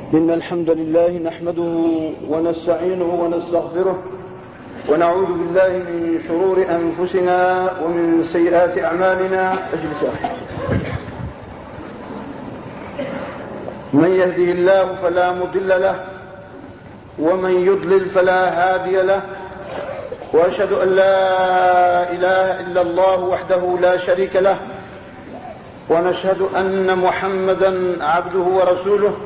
إن الحمد لله نحمده ونستعينه ونستغفره ونعوذ بالله من شرور أنفسنا ومن سيئات أعمالنا. من يهده الله فلا مضل له ومن يضلل فلا هادي له، وأشهد أن لا إله إلا الله وحده لا شريك له، ونشهد أن محمدا عبده ورسوله.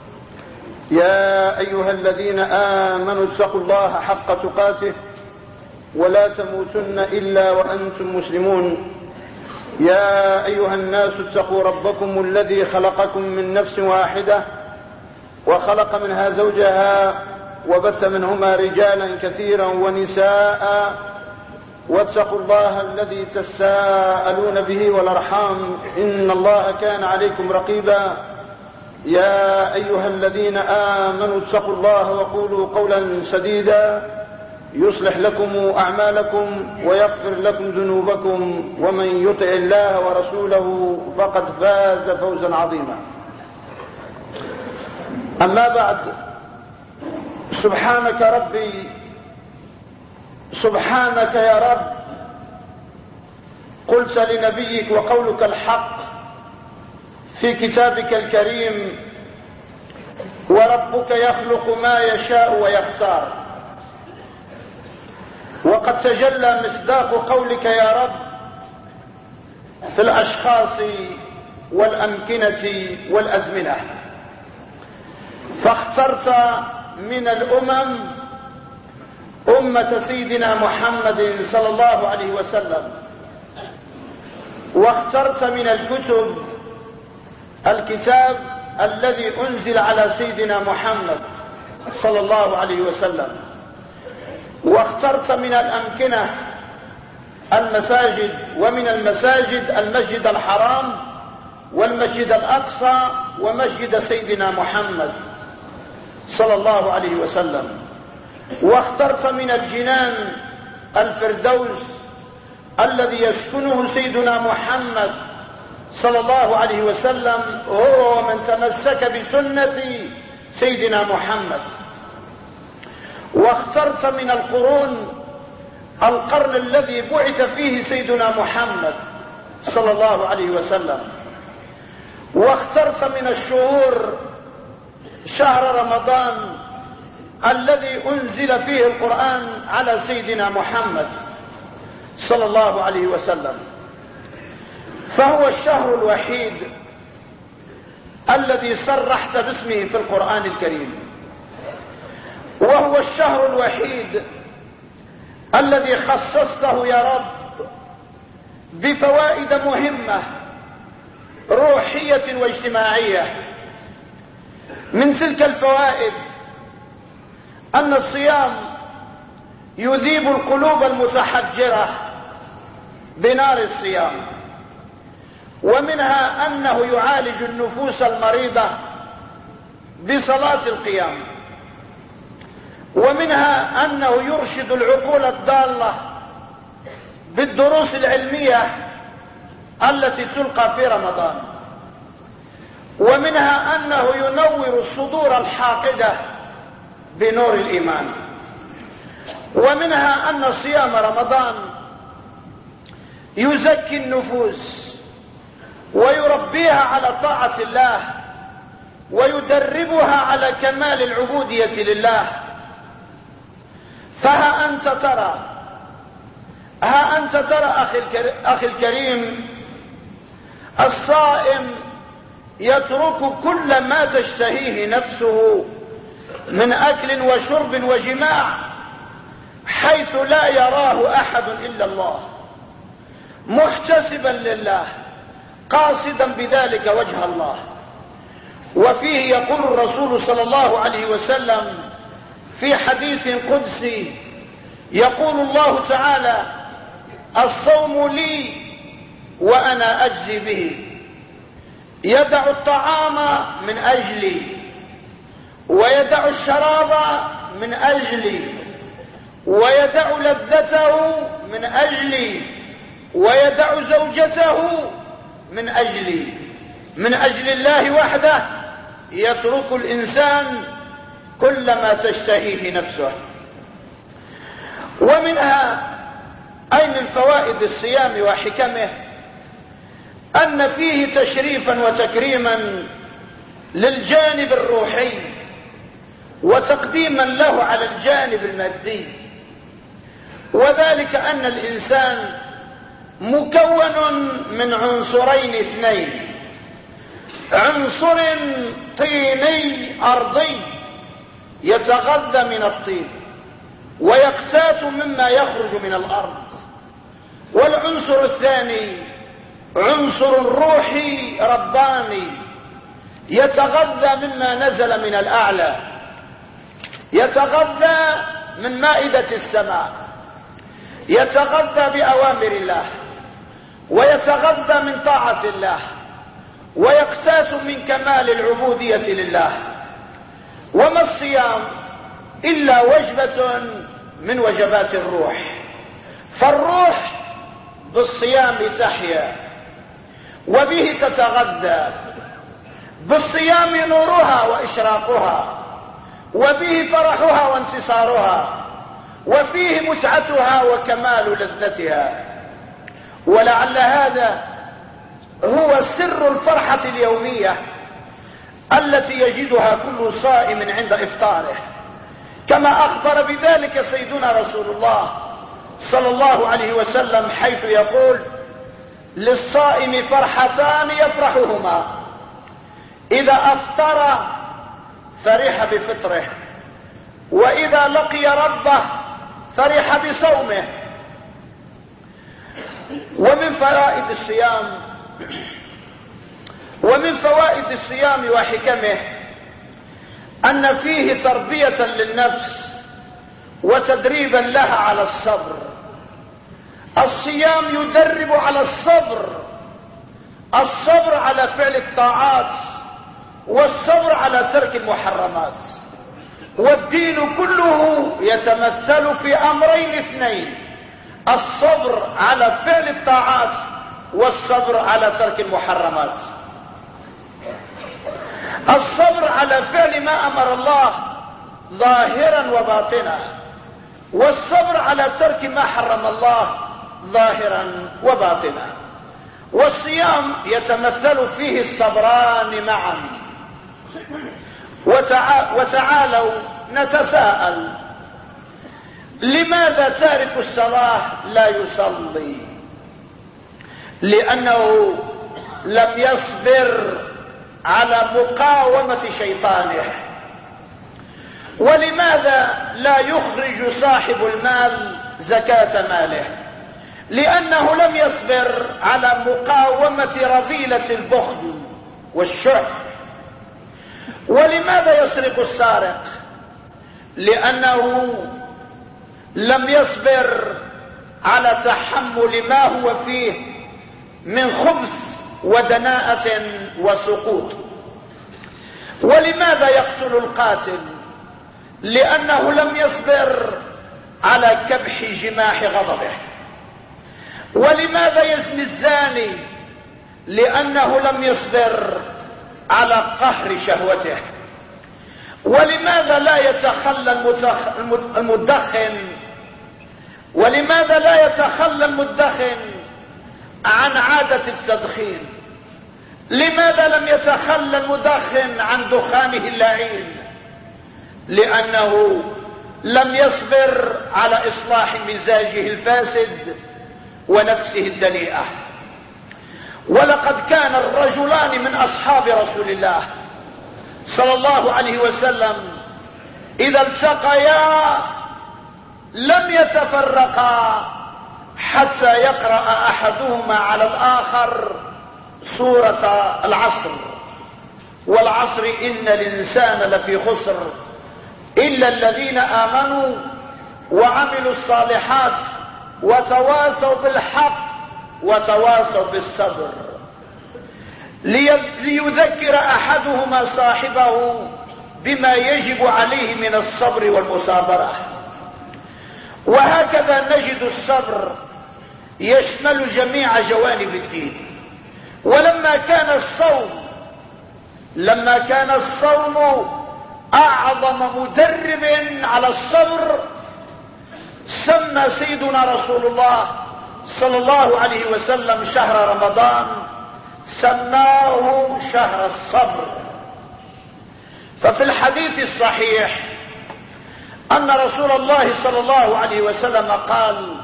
يا أيها الذين آمنوا اتقوا الله حق تقاته ولا تموتن إلا وأنتم مسلمون. يا أيها الناس اتقوا ربكم الذي خلقكم من نفس واحدة وخلق منها زوجها وبث منهما رجالا كثيرا ونساء، واتقوا الله الذي تساءلون به والأرحام إن الله كان عليكم رقيبا. يا أيها الذين آمنوا اتقوا الله وقولوا قولا سديدا يصلح لكم أعمالكم ويغفر لكم ذنوبكم، ومن يطع الله ورسوله فقد فاز فوزا عظيما. أما بعد، سبحانك ربي، سبحانك يا رب، قلت لنبيك وقولك الحق في كتابك الكريم: وربك يخلق ما يشاء ويختار. وقد تجلى مصداق قولك يا رب في الأشخاص والأمكنة والأزمنة، فاخترت من الأمم أمة سيدنا محمد صلى الله عليه وسلم، واخترت من الكتب الكتاب الذي أنزل على سيدنا محمد صلى الله عليه وسلم، واخترت من الأمكنة المساجد، ومن المساجد المسجد الحرام والمسجد الأقصى ومسجد سيدنا محمد صلى الله عليه وسلم، واخترت من الجنان الفردوس الذي يسكنه سيدنا محمد صلى الله عليه وسلم، هو من تمسك بسنة سيدنا محمد. واخترت من القرن الذي بعث فيه سيدنا محمد صلى الله عليه وسلم. واخترت من الشهور شهر رمضان الذي أنزل فيه القرآن على سيدنا محمد صلى الله عليه وسلم، فهو الشهر الوحيد الذي صرحت باسمه في القرآن الكريم، وهو الشهر الوحيد الذي خصصته يا رب بفوائد مهمة روحية واجتماعية. من تلك الفوائد أن الصيام يذيب القلوب المتحجرة بنار الصيام، ومنها أنه يعالج النفوس المريضة بصلاة القيام، ومنها أنه يرشد العقول الضالة بالدروس العلمية التي تلقى في رمضان، ومنها أنه ينور الصدور الحاقدة بنور الإيمان، ومنها أن صيام رمضان يزكي النفوس ويربيها على طاعة الله ويدربها على كمال العبودية لله. فها أنت ترى أخي الكريم، الصائم يترك كل ما تشتهيه نفسه من أكل وشرب وجماع حيث لا يراه أحد إلا الله، محتسبا لله قاصدا بذلك وجه الله. وفيه يقول الرسول صلى الله عليه وسلم في حديث قدسي، يقول الله تعالى: الصوم لي وأنا أجزي به. يدع الطعام من أجلي، ويدع الشراب من أجلي، ويدع لذته من أجلي، ويدع زوجته من أجلي، من أجل الله وحده يترك الإنسان كل ما تشتهيه نفسه. ومنها أي من فوائد الصيام وحكمه أن فيه تشريفا وتكريما للجانب الروحي وتقديما له على الجانب المادي، وذلك أن الإنسان مكون من عنصرين اثنين: عنصر طيني أرضي يتغذى من الطين ويقتات مما يخرج من الأرض، والعنصر الثاني عنصر روحي رباني يتغذى مما نزل من الأعلى، يتغذى من مائدة السماء، يتغذى بأوامر الله ويتغذى من طاعة الله ويقتات من كمال العبودية لله. وما الصيام إلا وجبة من وجبات الروح، فالروح بالصيام تحيا وبه تتغذى، بالصيام نورها وإشراقها، وبه فرحها وانتصارها، وفيه متعتها وكمال لذتها. ولعل هذا هو سر الفرحة اليومية التي يجدها كل صائم عند إفطاره، كما أخبر بذلك سيدنا رسول الله صلى الله عليه وسلم حيث يقول: للصائم فرحتان يفرحهما: إذا أفطر فرح بفطره، وإذا لقي ربه فرح بصومه. ومن فوائد الصيام وحكمه أن فيه تربية للنفس وتدريبا لها على الصبر. الصيام يدرب على الصبر على فعل الطاعات، والصبر على ترك المحرمات. والدين كله يتمثل في أمرين اثنين: الصبر على فعل الطاعات والصبر على ترك المحرمات. الصبر على فعل ما أمر الله ظاهرا وباطنا، والصبر على ترك ما حرم الله ظاهرا وباطنا. والصيام يتمثل فيه الصبران معا. وتعالوا نتساءل: لماذا تارك الصلاة لا يصلي؟ لأنه لم يصبر على مقاومة شيطانه. ولماذا لا يخرج صاحب المال زكاة ماله؟ لأنه لم يصبر على مقاومة رذيلة البخل والشح. ولماذا يسرق السارق؟ لأنه لم يصبر على تحمل ما هو فيه من خبث ودناءة وسقوط. ولماذا يقتل القاتل؟ لأنه لم يصبر على كبح جماح غضبه. ولماذا يزني الزاني؟ لأنه لم يصبر على قهر شهوته. ولماذا لا يتخلى المدخن؟ ولماذا لا يتخلى المدخن عن عادة التدخين؟ لماذا لم يتخلى المدخن عن دخانه اللعين؟ لأنه لم يصبر على إصلاح مزاجه الفاسد ونفسه الدنيئة. ولقد كان الرجلان من أصحاب رسول الله صلى الله عليه وسلم إذا التقيا لم يتفرقا حتى يقرأ أحدهما على الآخر سورة العصر: والعصر إن الإنسان لفي خسر إلا الذين آمنوا وعملوا الصالحات وتواصوا بالحق وتواصوا بالصبر. ليذكر أحدهما صاحبه بما يجب عليه من الصبر والمصابرة. وهكذا نجد الصبر يشمل جميع جوانب الدين. ولما كان الصوم لما كان الصوم اعظم مدرب على الصبر سمى سيدنا رسول الله صلى الله عليه وسلم شهر رمضان سماه شهر الصبر. ففي الحديث الصحيح ان رسول الله صلى الله عليه وسلم قال: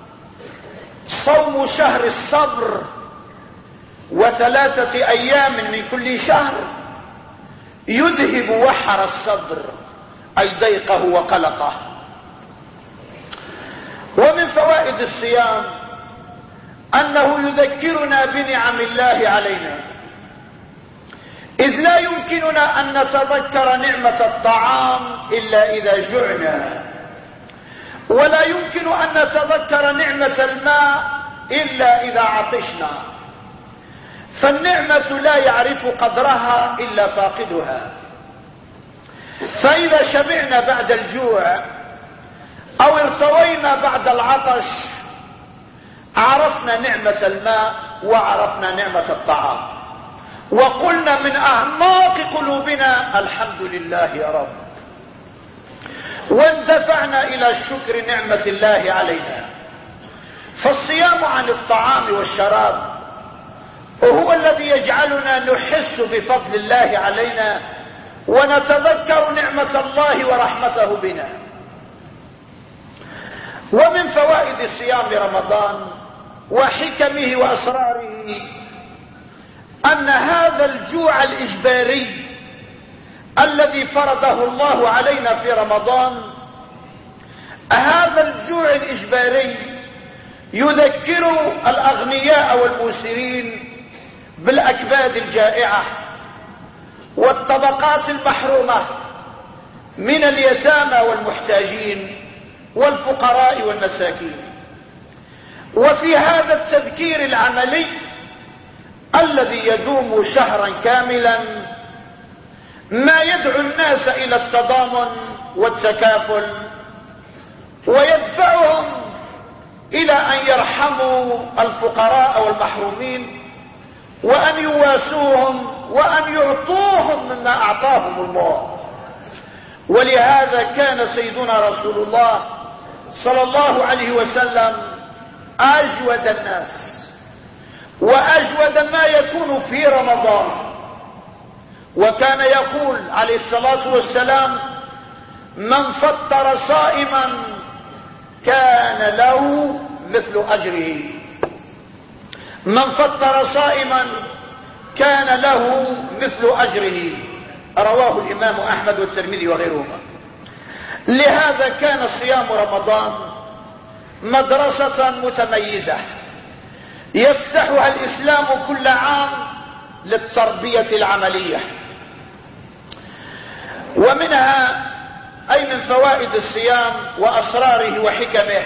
صوم شهر الصبر و3 ايام من كل شهر يذهب وحر الصدر، اي ضيقه وقلقه. ومن فوائد الصيام انه يذكرنا بنعم الله علينا، اذ لا يمكننا ان نتذكر نعمة الطعام الا اذا جعنا، ولا يمكن ان نتذكر نعمة الماء الا اذا عطشنا، فالنعمة لا يعرف قدرها الا فاقدها. فاذا شبعنا بعد الجوع او ارتوينا بعد العطش عرفنا نعمة الماء وعرفنا نعمة الطعام، وقلنا من اعماق قلوبنا: الحمد لله يا رب، واندفعنا الى شكر نعمة الله علينا. فالصيام عن الطعام والشراب وهو الذي يجعلنا نحس بفضل الله علينا ونتذكر نعمة الله ورحمته بنا. ومن فوائد صيام رمضان وحكمه واسراره ان هذا الجوع الاجباري الذي فرضه الله علينا في رمضان، هذا الجوع الاجباري يذكر الاغنياء والموسرين بالاكباد الجائعة والطبقات المحرومة من اليتامى والمحتاجين والفقراء والمساكين. وفي هذا التذكير العملي الذي يدوم شهرا كاملا ما يدعو الناس الى التضامن والتكافل، ويدفعهم الى ان يرحموا الفقراء والمحرومين، وان يواسوهم، وان يعطوهم مما اعطاهم الله. ولهذا كان سيدنا رسول الله صلى الله عليه وسلم اجود الناس واجود ما يكون في رمضان، وكان يقول عليه الصلاة والسلام: من فطر صائما كان له مثل اجره، من فطر صائما كان له مثل اجره. رواه الامام احمد والترمذي وغيرهما. لهذا كان صيام رمضان مدرسة متميزة يفتحها الاسلام كل عام للتربية العملية. ومنها اي من فوائد الصيام واسراره وحكمه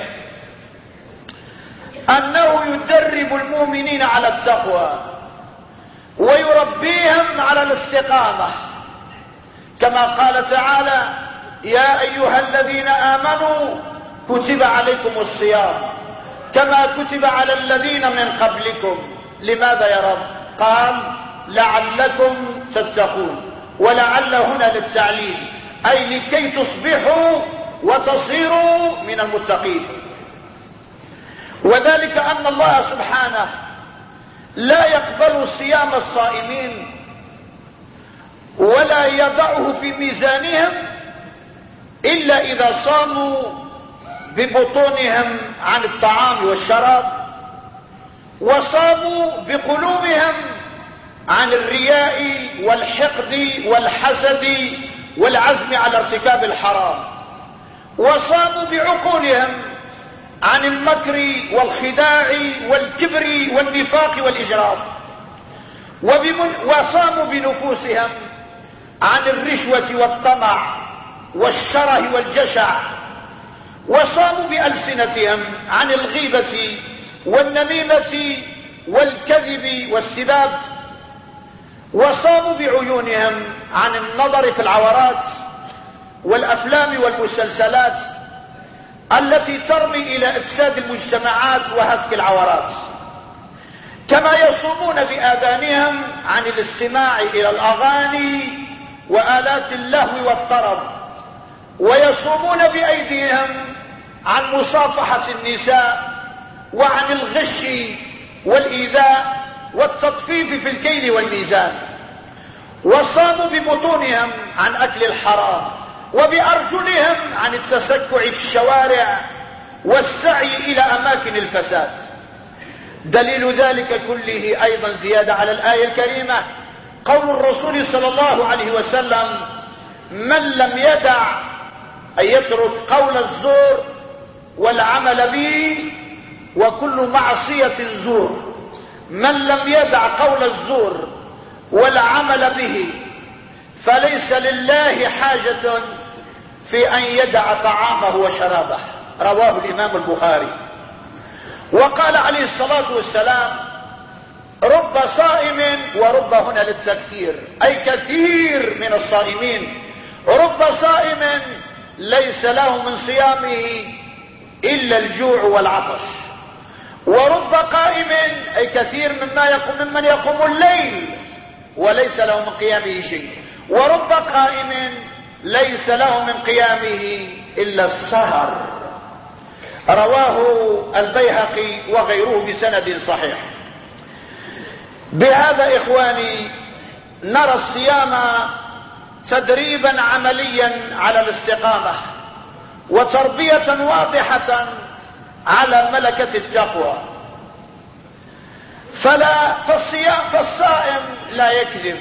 انه يدرب المؤمنين على التقوى ويربيهم على الاستقامة، كما قال تعالى: يا ايها الذين امنوا كتب عليكم الصيام كما كتب على الذين من قبلكم. لماذا يا رب؟ قال: لعلكم تتقون، ولعل هنا للتعليل، اي لكي تصبحوا وتصيروا من المتقين. وذلك ان الله سبحانه لا يقبل صيام الصائمين ولا يضعه في ميزانهم الا اذا صاموا ببطونهم عن الطعام والشراب، وصاموا بقلوبهم عن الرياء والحقد والحسد والعزم على ارتكاب الحرام، وصاموا بعقولهم عن المكر والخداع والكبر والنفاق والإجرام، وصاموا بنفوسهم عن الرشوة والطمع والشره والجشع، وصاموا بألسنتهم عن الغيبة والنميمة والكذب والسباب، وصاموا بعيونهم عن النظر في العورات والأفلام والمسلسلات التي ترمي إلى إفساد المجتمعات وهتك العورات. كما يصومون بآذانهم عن الاستماع إلى الأغاني وآلات اللهو والطرب، ويصومون بأيديهم عن مصافحة النساء وعن الغش والإيذاء والتطفيف في الكيل والميزان، وصاموا ببطونهم عن أكل الحرام، وبأرجلهم عن التسكع في الشوارع والسعي إلى أماكن الفساد. دليل ذلك كله أيضا زيادة على الآية الكريمة قول الرسول صلى الله عليه وسلم: من لم يدع أن يترك قول الزور والعمل به وكل معصية زور، من لم يدع قول الزور والعمل به فليس لله حاجة في أن يدع طعامه وشرابه. رواه الإمام البخاري. وقال عليه الصلاة والسلام: رب صائم، ورب هنا للتكثير أي كثير من الصائمين، رب صائم ليس له من صيامه إلا الجوع والعطش، ورب قائم أي كثير ممن يقوم الليل وليس له من قيامه شيء، ورب قائم ليس له من قيامه إلا السهر. رواه البيهقي وغيره بسند صحيح. بهذا إخواني نرى الصيام تدريبا عمليا على الاستقامة وتربية واضحة على ملكة التقوى. فالصائم لا يكذب،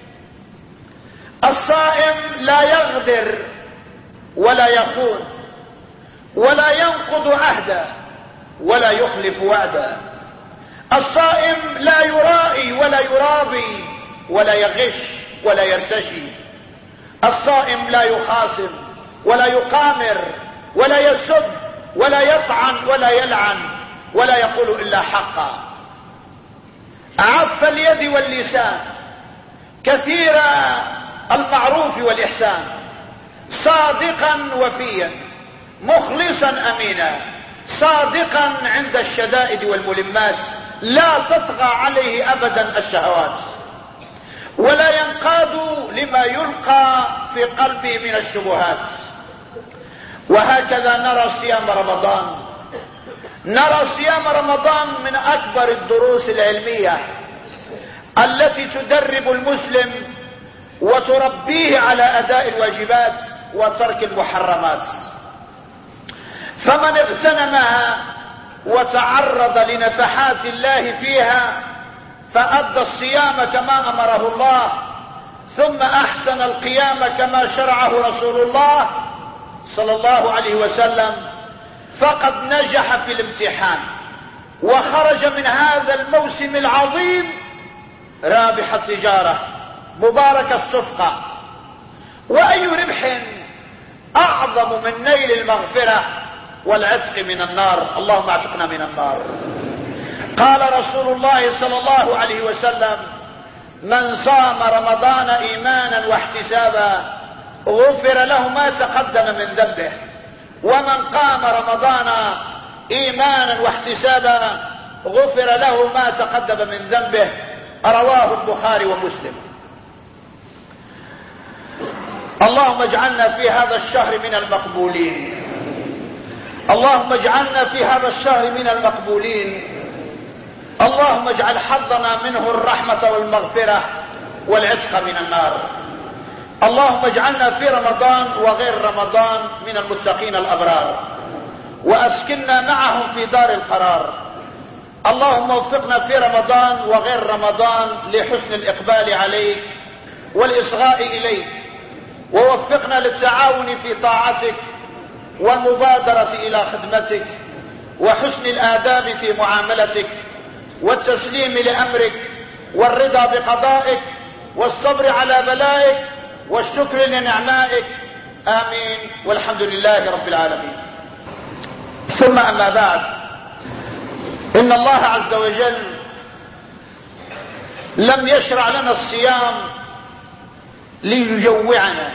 الصائم لا يغدر ولا يخون ولا ينقض عهده ولا يخلف وعده. الصائم لا يرائي ولا يرابي ولا يغش ولا يرتشي. الصائم لا يخاصم ولا يقامر ولا يسب ولا يطعن ولا يلعن ولا يقول إلا حقا. عف اليد واللسان، كثير المعروف والإحسان، صادقا وفيا، مخلصا أمينا، صادقا عند الشدائد والملمات، لا تطغى عليه أبدا الشهوات، ولا ينقاد لما يلقى في قلبه من الشبهات. وهكذا نرى صيام رمضان. نرى صيام رمضان من أكبر الدروس العلمية التي تدرب المسلم وتربيه على أداء الواجبات وترك المحرمات. فمن اغتنمها وتعرض لنفحات الله فيها فأدى الصيام كما أمره الله، ثم أحسن القيام كما شرعه رسول الله صلى الله عليه وسلم، فقد نجح في الامتحان وخرج من هذا الموسم العظيم رابح التجارة مبارك الصفقة. وأي ربح أعظم من نيل المغفرة والعتق من النار. اللهم اعتقنا من النار. قال رسول الله صلى الله عليه وسلم: من صام رمضان إيمانا واحتسابا غفر له ما تقدم من ذنبه، ومن قام رمضان إيمانا واحتسابا غفر له ما تقدم من ذنبه. رواه البخاري ومسلم. اللهم اجعلنا في هذا الشهر من المقبولين، اللهم اجعلنا في هذا الشهر من المقبولين. اللهم اجعل حظنا منه الرحمة والمغفرة والعتق من النار. اللهم اجعلنا في رمضان وغير رمضان من المتقين الأبرار، وأسكننا معهم في دار القرار. اللهم وفقنا في رمضان وغير رمضان لحسن الإقبال عليك والإصغاء إليك، ووفقنا للتعاون في طاعتك والمبادرة إلى خدمتك وحسن الآداب في معاملتك والتسليم لأمرك والرضا بقضائك والصبر على بلائك والشكر لنعمائك. آمين والحمد لله رب العالمين. ثم أما بعد، إن الله عز وجل لم يشرع لنا الصيام ليجوعنا،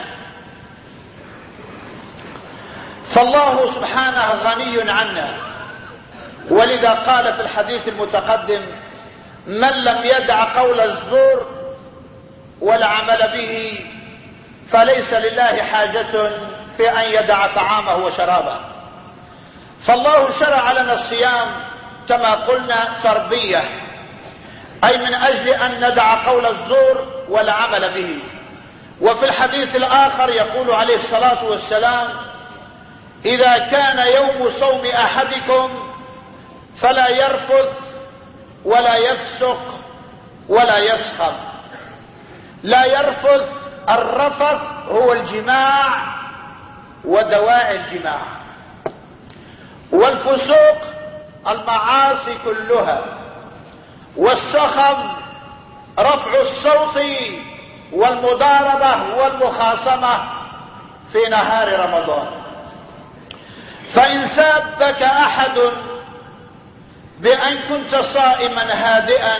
فالله سبحانه غني عنا، ولذا قال في الحديث المتقدم: من لم يدع قول الزور والعمل به فليس لله حاجة في أن يدع طعامه وشرابه. فالله شرع لنا الصيام كما قلنا تربية، أي من أجل أن ندع قول الزور والعمل به. وفي الحديث الآخر يقول عليه الصلاة والسلام: إذا كان يوم صوم أحدكم فلا يرفث ولا يفسق ولا يسخب. لا يرفث، الرفث هو الجماع ودواعي الجماع، والفسوق المعاصي كلها، والسخب رفع الصوت والمضاربة والمخاصمة في نهار رمضان. فإن سابك أحد بأن كنت صائما هادئا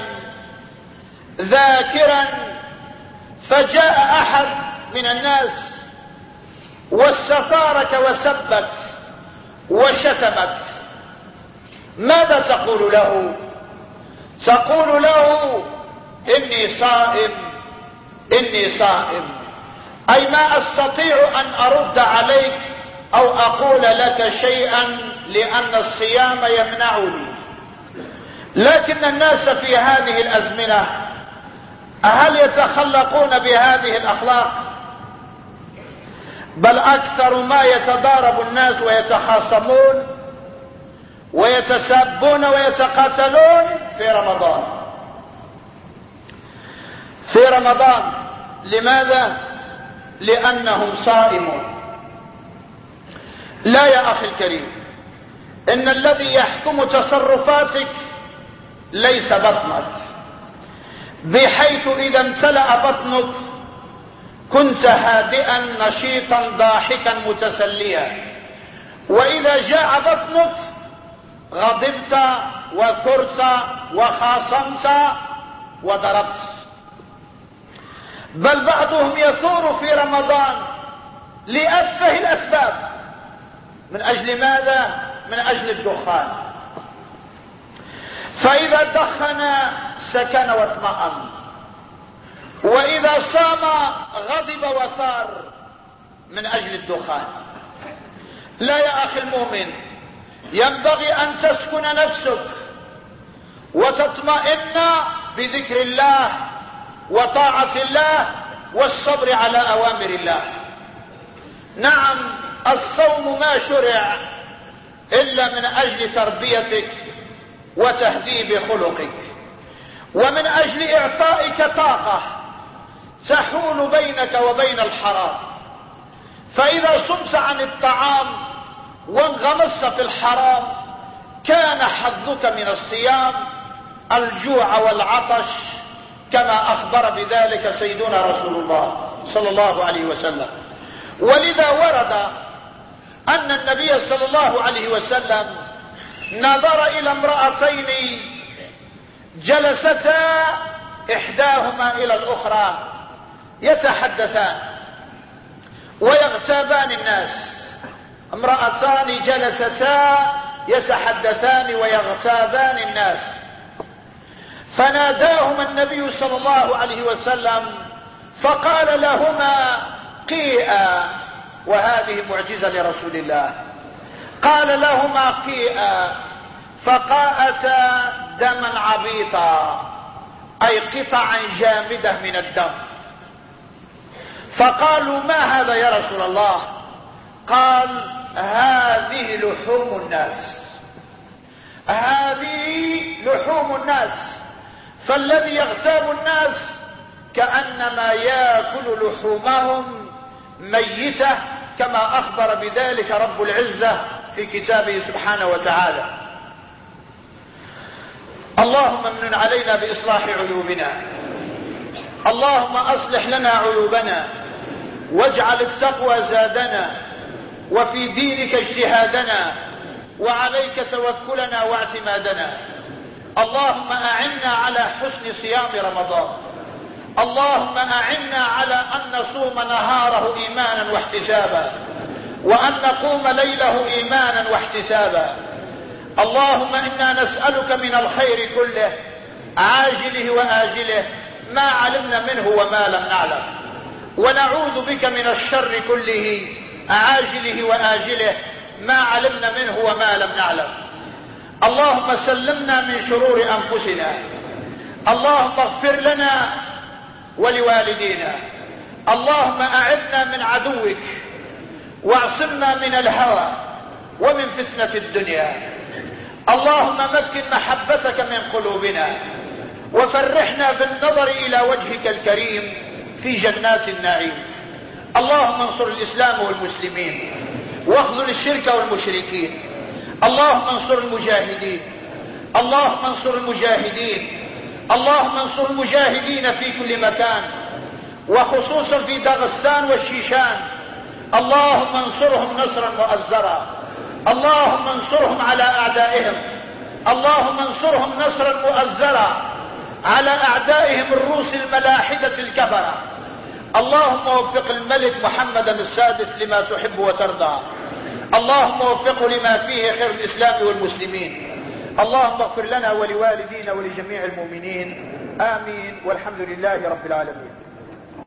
ذاكرا، فجاء أحد من الناس واستثارك وسبك وشتمك، ماذا تقول له؟ تقول له: إني صائم، إني صائم، أي ما أستطيع أن أرد عليك أو أقول لك شيئا لأن الصيام يمنعني. لكن الناس في هذه الأزمنة هل يتخلقون بهذه الأخلاق؟ بل أكثر ما يتضارب الناس ويتخاصمون ويتسابون ويتقاتلون في رمضان. في رمضان. لماذا؟ لأنهم صائمون. لا يا أخي الكريم، إن الذي يحكم تصرفاتك ليس بطنك، بحيث إذا امتلأ بطنك كنت هادئا نشيطا ضاحكا متسليا، وإذا جاء بطنك غضبت وثرت وخاصمت وضربت. بل بعضهم يثور في رمضان لأتفه الأسباب. من أجل ماذا؟ من أجل الدخان. فإذا دخن سكن واطمأن، وإذا صام غضب وثار من أجل الدخان. لا يا أخي المؤمن، ينبغي أن تسكن نفسك وتطمئن بذكر الله وطاعة الله والصبر على أوامر الله. نعم، الصوم ما شرع إلا من أجل تربيتك وتهذيب خلقك، ومن أجل إعطائك طاقة تحول بينك وبين الحرام. فإذا صمت عن الطعام وانغمست في الحرام كان حظك من الصيام الجوع والعطش، كما أخبر بذلك سيدنا رسول الله صلى الله عليه وسلم. ولذا ورد أن النبي صلى الله عليه وسلم نظر إلى امرأتين جلستا إحداهما إلى الأخرى يتحدثان ويغتابان الناس. امرأتان جلستا يتحدثان ويغتابان الناس، فناداهما النبي صلى الله عليه وسلم فقال لهما: قيئا. وهذه معجزة لرسول الله. قال لهما: قيئا، فقاءتا دما عبيطا، أي قطعا جامدة من الدم. فقالوا: ما هذا يا رسول الله؟ قال: هذه لحوم الناس، هذه لحوم الناس. فالذي يغتاب الناس كأنما يأكل لحومهم ميتة، كما أخبر بذلك رب العزة في كتابه سبحانه وتعالى. اللهم امن علينا بإصلاح عيوبنا، اللهم أصلح لنا عيوبنا، واجعل التقوى زادنا، وفي دينك اجتهادنا، وعليك توكلنا واعتمادنا. اللهم أعنا على حسن صيام رمضان. اللهم أعنا على أن نصوم نهاره إيمانا واحتسابا، وأن نقوم ليله إيمانا واحتسابا. اللهم إنا نسألك من الخير كله عاجله وآجله ما علمنا منه وما لم نعلم، ونعوذ بك من الشر كله عاجله وآجله ما علمنا منه وما لم نعلم. اللهم سلمنا من شرور أنفسنا، اللهم اغفر لنا ولوالدينا، اللهم أعذنا من عدوك واعصمنا من الهوى ومن فتنة الدنيا. اللهم مكن محبتك من قلوبنا وفرحنا بالنظر إلى وجهك الكريم في جنات النعيم. اللهم انصر الإسلام والمسلمين واخذل الشرك والمشركين. اللهم انصر المجاهدين، اللهم انصر المجاهدين، اللهم انصر المجاهدين في كل مكان وخصوصا في داغستان والشيشان. اللهم انصرهم نصرا مؤزرا، اللهم انصرهم على أعدائهم، اللهم انصرهم نصرا مؤزرا على أعدائهم الروس الملاحدة الكفرة. اللهم وفق الملك محمدا السادس لما تحب وترضى، اللهم وفقه لما فيه خير الإسلام والمسلمين. اللهم اغفر لنا ولوالدينا ولجميع المؤمنين، آمين، والحمد لله رب العالمين.